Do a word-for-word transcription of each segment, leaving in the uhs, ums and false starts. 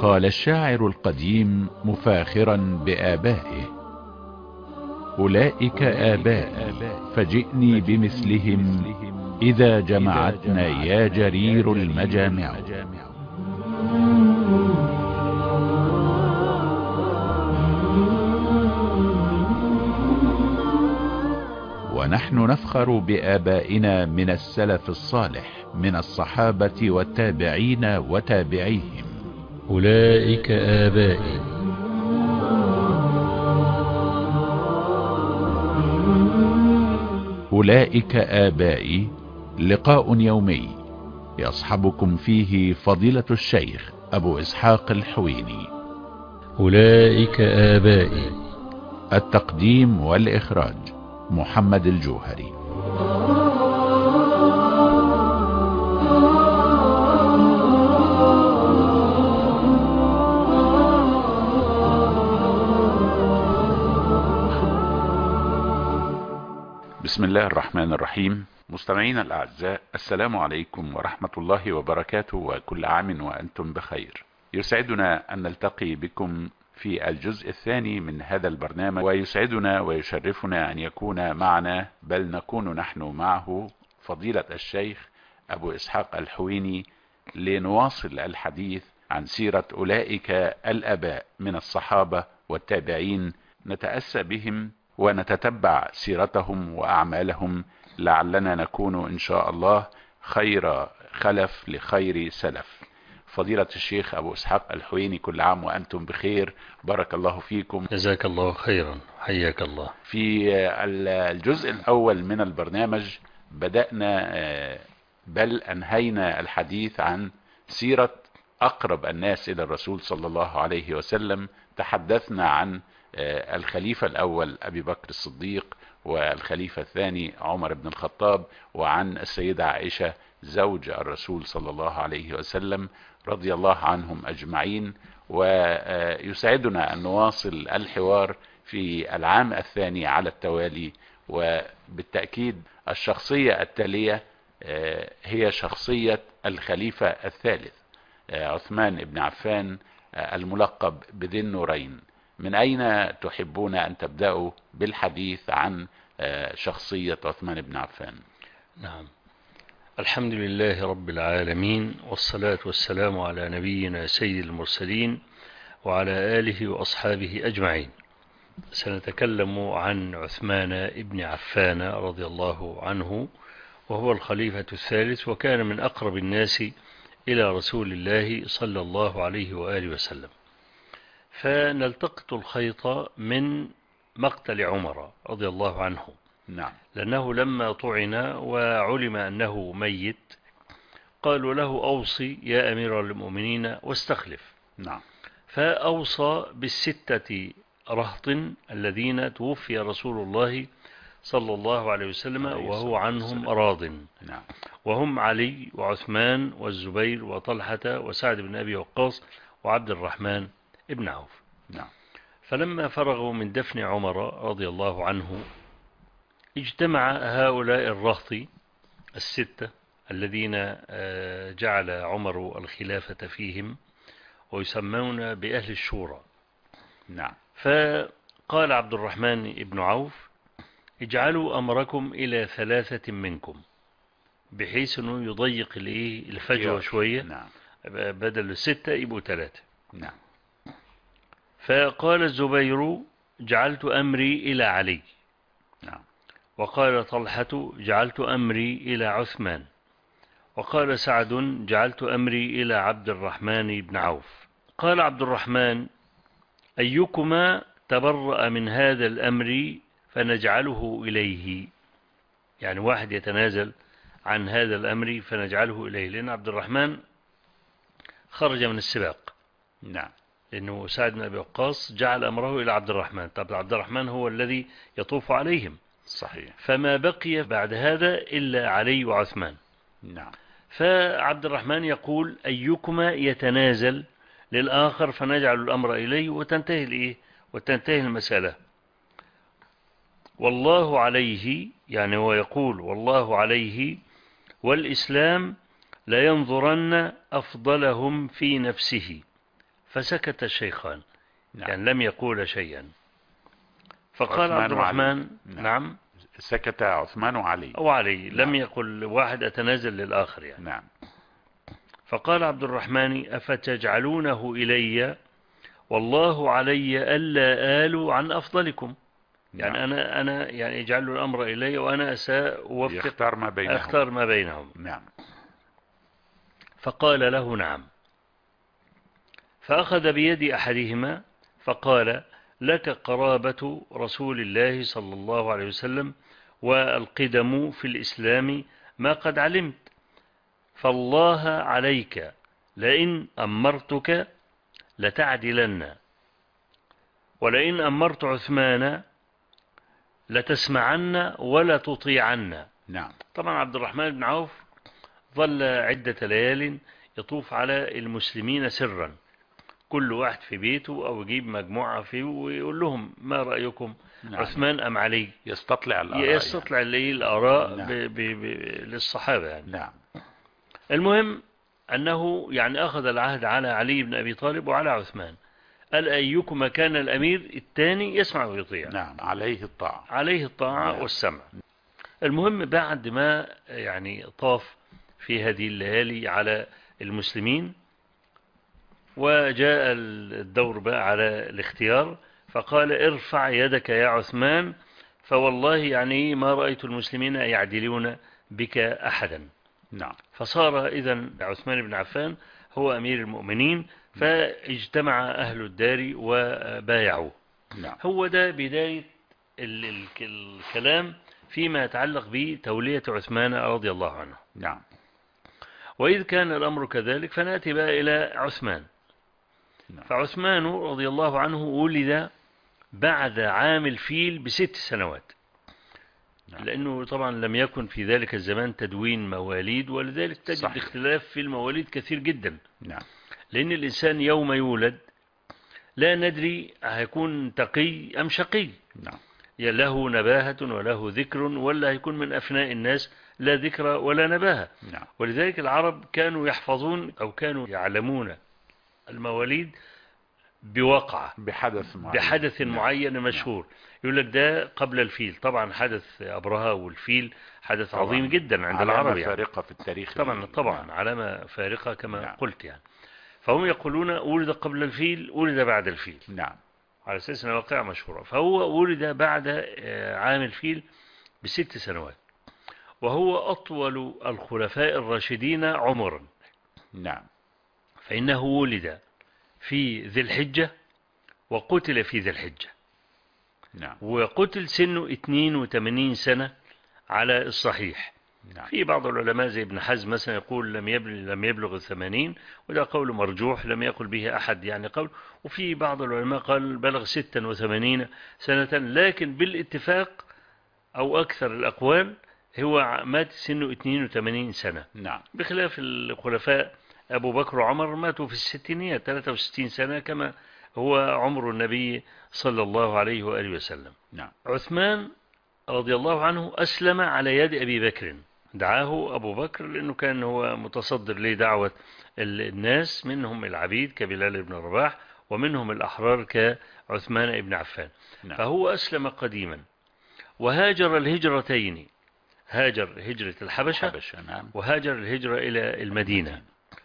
قال الشاعر القديم مفاخرا بآبائه: أولئك آبائي فجئني بمثلهم إذا جمعتنا يا جرير المجامع. ونحن نفخر بآبائنا من السلف الصالح من الصحابة والتابعين وتابعيهم. أولئك آبائي. أولئك آبائي لقاء يومي يصحبكم فيه فضيلة الشيخ أبو إسحاق الحويني. أولئك آبائي. التقديم والإخراج محمد الجوهري. بسم الله الرحمن الرحيم. مستمعينا الأعزاء، السلام عليكم ورحمة الله وبركاته، وكل عام وأنتم بخير. يسعدنا أن نلتقي بكم في الجزء الثاني من هذا البرنامج، ويسعدنا ويشرفنا أن يكون معنا، بل نكون نحن معه، فضيلة الشيخ أبو إسحاق الحويني، لنواصل الحديث عن سيرة أولئك الآباء من الصحابة والتابعين، نتأسى بهم ونتتبع سيرتهم وأعمالهم، لعلنا نكون إن شاء الله خير خلف لخير سلف. فضيلة الشيخ أبو إسحاق الحويني، كل عام وأنتم بخير، بارك الله فيكم. جزاك الله خيرا، حياك الله. في الجزء الأول من البرنامج بدأنا بل أنهينا الحديث عن سيرة أقرب الناس إلى الرسول صلى الله عليه وسلم. تحدثنا عن الخليفة الأول أبي بكر الصديق، والخليفة الثاني عمر بن الخطاب، وعن السيدة عائشة زوج الرسول صلى الله عليه وسلم رضي الله عنهم أجمعين. ويسعدنا أن نواصل الحوار في العام الثاني على التوالي، وبالتأكيد الشخصية التالية هي شخصية الخليفة الثالث عثمان بن عفان، الملقب بذي النورين. من أين تحبون أن تبدأوا بالحديث عن شخصية عثمان بن عفان؟ نعم، الحمد لله رب العالمين، والصلاة والسلام على نبينا سيد المرسلين وعلى آله وأصحابه أجمعين. سنتكلم عن عثمان بن عفان رضي الله عنه، وهو الخليفة الثالث، وكان من أقرب الناس إلى رسول الله صلى الله عليه وآله وسلم. فنلتقط الخيط من مقتل عمر رضي الله عنه. نعم. لأنه لما طعن وعلم أنه ميت قالوا له: أوصي يا أمير المؤمنين واستخلف. نعم. فأوصى بالستة رهط الذين توفي رسول الله صلى الله عليه وسلم وهو عنهم راض. نعم. وهم علي وعثمان والزبير وطلحة وسعد بن أبي وقاص وعبد الرحمن ابن عوف. نعم. فلما فرغوا من دفن عمر رضي الله عنه اجتمع هؤلاء الرهط الستة الذين جعل عمر الخلافة فيهم، ويسمون بأهل الشورى. نعم. فقال عبد الرحمن ابن عوف: اجعلوا أمركم إلى ثلاثة منكم، بحيث أنه يضيق الفجوة شوية. نعم. بدل الستة يبقوا ثلاثة. نعم. فقال الزبير: جعلت أمري إلى علي. نعم. وقال طلحة: جعلت أمري إلى عثمان. وقال سعد: جعلت أمري إلى عبد الرحمن بن عوف. قال عبد الرحمن: أيكما تبرأ من هذا الأمر فنجعله إليه، يعني واحد يتنازل عن هذا الأمر فنجعله إليه، لأن عبد الرحمن خرج من السباق. نعم. لأنه سعد بن أبي وقاص جعل أمره إلى عبد الرحمن، طب عبد الرحمن هو الذي يطوف عليهم. صحيح. فما بقي بعد هذا إلا علي وعثمان. نعم. فعبد الرحمن يقول: أيكما يتنازل للآخر فنجعل الأمر إليه، وتنتهي الإيه؟ وتنتهي المسألة. والله عليه، يعني هو يقول والله عليه والإسلام لا ينظرن أفضلهم في نفسه فسكت الشيخان، نعم. يعني لم يقول شيئا. فقال عثمان عبد الرحمن نعم. نعم سكت عثمان وعلي أو علي، لم نعم. يقل واحد أتنازل للآخر يعني. نعم. فقال عبد الرحمن أفتجعلونه إلي والله علي ألا آل عن أفضلكم، يعني نعم. أنا أنا يعني اجعل الأمر إلي وأنا سأوفق يختار ما بينهم. أختار ما بينهم. نعم. فقال له نعم. فأخذ بيد أحدهما فقال لك قرابة رسول الله صلى الله عليه وسلم والقدم في الإسلام ما قد علمت، فالله عليك لئن أمرتك لتعدلن، ولئن أمرت عثمان لتسمعن ولا تطيعن. نعم. طبعا عبد الرحمن بن عوف ظل عدة ليال يطوف على المسلمين سرا، كل واحد في بيته أو يجيب مجموعة فيه ويقول لهم ما رأيكم، نعم. عثمان أم علي، يستطلع الآراء يستطلع يعني. الآراء نعم. ب ب ب للصحابة يعني. نعم. المهم أنه يعني أخذ العهد على علي بن أبي طالب وعلى عثمان، قال أيكما كان الأمير الثاني يسمع ويطيع. نعم. عليه الطاعة. عليه الطاعة نعم. والسمع. المهم بعد ما يعني طاف في هذه الليالي على المسلمين وجاء الدور بقى على الاختيار، فقال ارفع يدك يا عثمان، فوالله يعني ما رأيت المسلمين يعدلون بك أحدا. نعم. فصار إذن عثمان بن عفان هو أمير المؤمنين، فاجتمع أهل الدار وبايعوه. نعم. هو ده بداية ال ال الكلام فيما يتعلق بتولية عثمان رضي الله عنه. نعم. وإذ كان الأمر كذلك فنأتي بقى إلى عثمان. نعم. فعثمان رضي الله عنه ولد بعد عام الفيل بست سنوات. نعم. لأنه طبعا لم يكن في ذلك الزمان تدوين مواليد، ولذلك تجد صحيح. اختلاف في المواليد كثير جدا. نعم. لأن الإنسان يوم يولد لا ندري هيكون تقي أم شقي. نعم. له نباهة وله ذكر، ولا هيكون من أفناء الناس لا ذكر ولا نباهة. نعم. ولذلك العرب كانوا يحفظون أو كانوا يعلمون المواليد بوقعة، بحدث معين, بحدث نعم. معين مشهور. يقول لك ده قبل الفيل. طبعا حدث أبرهة والفيل حدث طبعاً. عظيم جدا عند علامة العرب، فارقة يعني. في التاريخ. طبعا طبعا نعم. علامة فارقة كما نعم. قلت يعني. فهم يقولون ولد قبل الفيل، ولد بعد الفيل. نعم. على أساس أنها واقعة مشهورة. فهو ولد بعد عام الفيل بست سنوات، وهو أطول الخلفاء الراشدين عمرا. نعم. فإنه ولد في ذي الحجة وقتل في ذي الحجة. نعم. وقتل سنه اثنين وثمانين سنة على الصحيح. نعم. في بعض العلماء زي ابن حزم مثلا يقول لم يبلغ لم يبلغ الثمانين، وده قول مرجوح لم يقل به أحد يعني قول. وفي بعض العلماء قال بلغ ستة وثمانين سنة، لكن بالاتفاق أو أكثر الأقوال هو مات سنه اثنين وثمانين سنة. نعم. بخلاف الخلفاء أبو بكر وعمر ماتوا في الستينيات ثلاثة وستين سنة كما هو عمر النبي صلى الله عليه وآله وسلم. نعم. عثمان رضي الله عنه أسلم على يد أبي بكر. دعاه أبو بكر لأنه كان هو متصدر لدعوة الناس، منهم العبيد كبلال بن رباح ومنهم الأحرار كعثمان بن عفان. نعم. فهو أسلم قديما وهاجر الهجرتين، هاجر هجرة الحبشة الحبشة. نعم. وهاجر الهجرة إلى المدينة.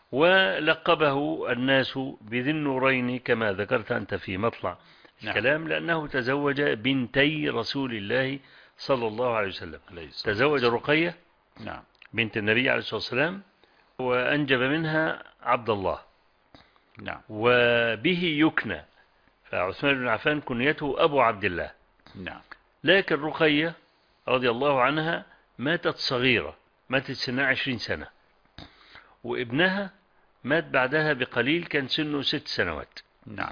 ولقبه الناس بذي النورين كما ذكرت أنت في مطلع الكلام. نعم. لأنه تزوج بنتي رسول الله صلى الله عليه وسلم. تزوج رقية نعم. بنت النبي عليه الصلاة والسلام وأنجب منها عبد الله. نعم. وبه يكنى، فعثمان بن عفان كنيته أبو عبد الله. نعم. لكن رقية رضي الله عنها ماتت صغيرة، ماتت سنها عشرين سنة، وابنها مات بعدها بقليل كان سنه ست سنوات. نعم.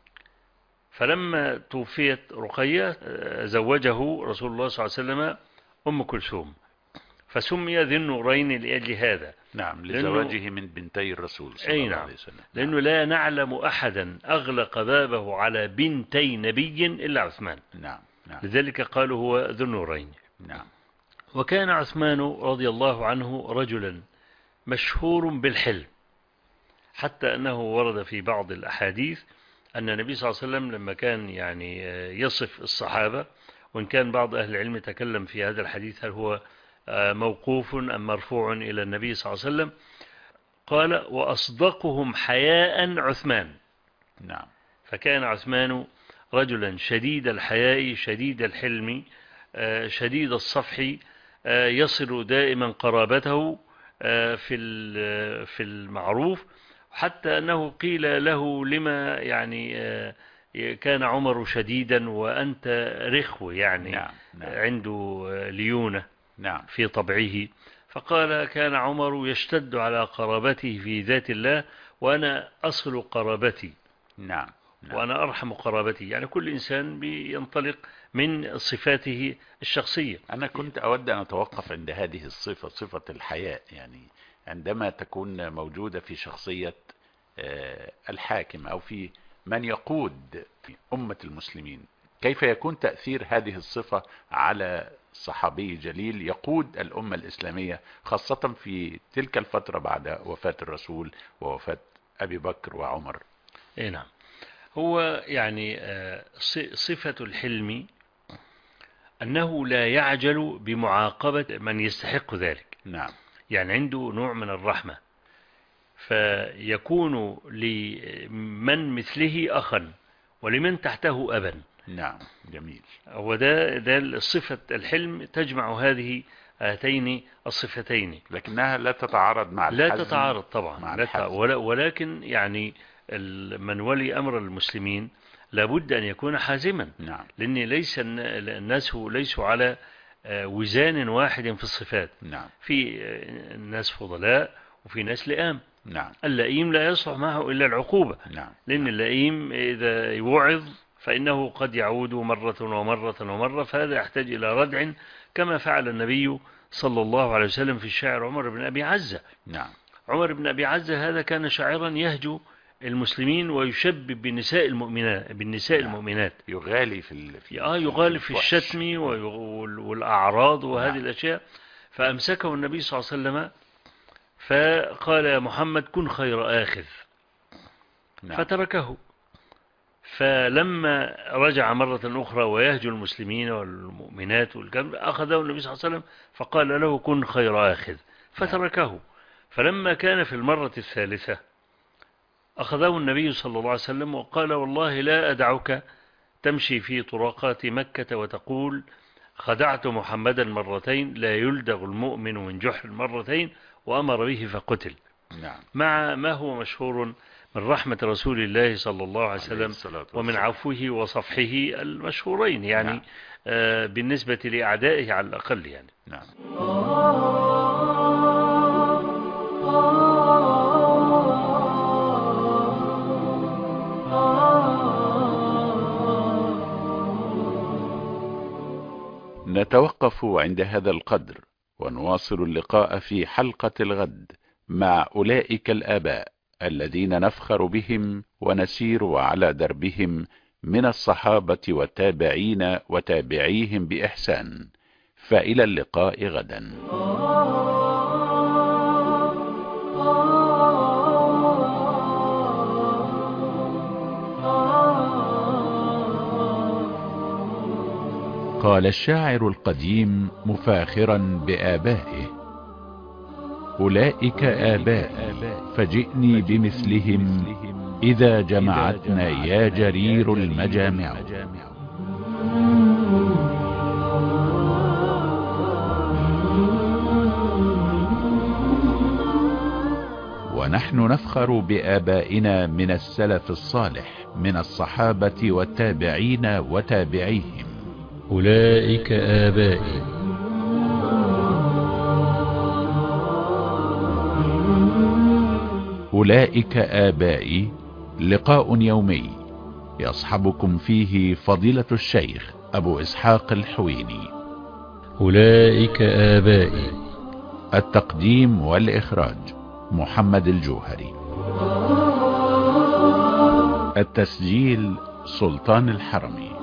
فلما توفيت رقية زوجه رسول الله صلى الله عليه وسلم أم كلثوم، فسمي ذي النورين لأجل هذا. نعم. لزواجه من بنتي الرسول صلى الله نعم. عليه وسلم. نعم. لأنه لا نعلم أحدا أغلق بابه على بنتي نبي إلا عثمان. نعم. نعم. لذلك قالوا هو ذو النورين. نعم. وكان عثمان رضي الله عنه رجلا مشهور بالحلم، حتى أنه ورد في بعض الأحاديث أن النبي صلى الله عليه وسلم لما كان يعني يصف الصحابة، وإن كان بعض أهل العلم تكلم في هذا الحديث هل هو موقوف أم مرفوع إلى النبي صلى الله عليه وسلم، قال وأصدقهم حياء عثمان. نعم. فكان عثمان رجلا شديد الحياء شديد الحلم شديد الصفح، يصل دائما قرابته في في المعروف، حتى أنه قيل له لما يعني كان عمر شديدا وأنت رخو يعني. نعم. نعم. عنده ليونة. نعم. في طبعه، فقال كان عمر يشتد على قرابته في ذات الله وأنا أصل قرابتي. نعم. نعم. وأنا أرحم قرابتي. يعني كل إنسان بينطلق من صفاته الشخصية. أنا كنت أود أن أتوقف عند هذه الصفة، صفة الحياء، يعني عندما تكون موجودة في شخصية الحاكم أو في من يقود أمة المسلمين، كيف يكون تأثير هذه الصفة على صحابي جليل يقود الأمة الإسلامية، خاصة في تلك الفترة بعد وفاة الرسول ووفاة أبي بكر وعمر؟ إيه نعم. هو يعني صفة الحلم أنه لا يعجل بمعاقبة من يستحق ذلك. نعم. يعني عنده نوع من الرحمة، فيكون لمن مثله أخا ولمن تحته أبا. نعم. جميل. وده ده الصفة الحلم تجمع هذه هاتين الصفتين، لكنها لا تتعارض مع الحزم. لا تتعارض طبعا، مع لا ولكن يعني من ولي أمر المسلمين لابد أن يكون حازما. نعم. لأن ليس الناس ليسوا على وزان واحد في الصفات. نعم. في ناس فضلاء وفي ناس لئام. نعم. اللئيم لا يصلح معه إلا العقوبة. نعم. لأن نعم. اللئيم إذا يوعظ فإنه قد يعود مرة ومرة ومرة، فهذا يحتاج إلى ردع كما فعل النبي صلى الله عليه وسلم في الشاعر عمر بن أبي عزة. نعم. عمر بن أبي عزة هذا كان شاعرا يهجو المسلمين ويشبب بالنساء المؤمنات بالنساء نعم. المؤمنات، يغالي في في آه يغالي في الشتم والأعراض وهذه نعم. الأشياء. فأمسكه النبي صلى الله عليه وسلم فقال يا محمد كن خير آخذ. نعم. فتركه. فلما رجع مرة أخرى ويهجو المسلمين والمؤمنات والكلام أخذه النبي صلى الله عليه وسلم فقال له كن خير آخذ، فتركه. نعم. فلما كان في المرة الثالثة أخذه النبي صلى الله عليه وسلم وقال والله لا أدعك تمشي في طرقات مكة وتقول خدعت محمدا مرتين لا يلدغ المؤمن من جحر مرتين، وأمر به فقتل. نعم. مع ما هو مشهور من رحمة رسول الله صلى الله عليه وسلم ومن عفوه وصفحه المشهورين يعني. نعم. آه بالنسبة لأعدائه على الأقل يعني. نعم. نتوقف عند هذا القدر ونواصل اللقاء في حلقة الغد مع أولئك الآباء الذين نفخر بهم ونسير على دربهم من الصحابة والتابعين وتابعيهم بإحسان. فإلى اللقاء غدا. قال الشاعر القديم مفاخرا بآبائه أولئك آباء فجئني بمثلهم إذا جمعتنا يا جرير المجامع. ونحن نفخر بآبائنا من السلف الصالح من الصحابة والتابعين وتابعيهم. أولئك آبائي. أولئك آبائي لقاء يومي يصحبكم فيه فضيلة الشيخ أبو إسحاق الحويني. أولئك آبائي. التقديم والإخراج محمد الجوهري. التسجيل سلطان الحرمي.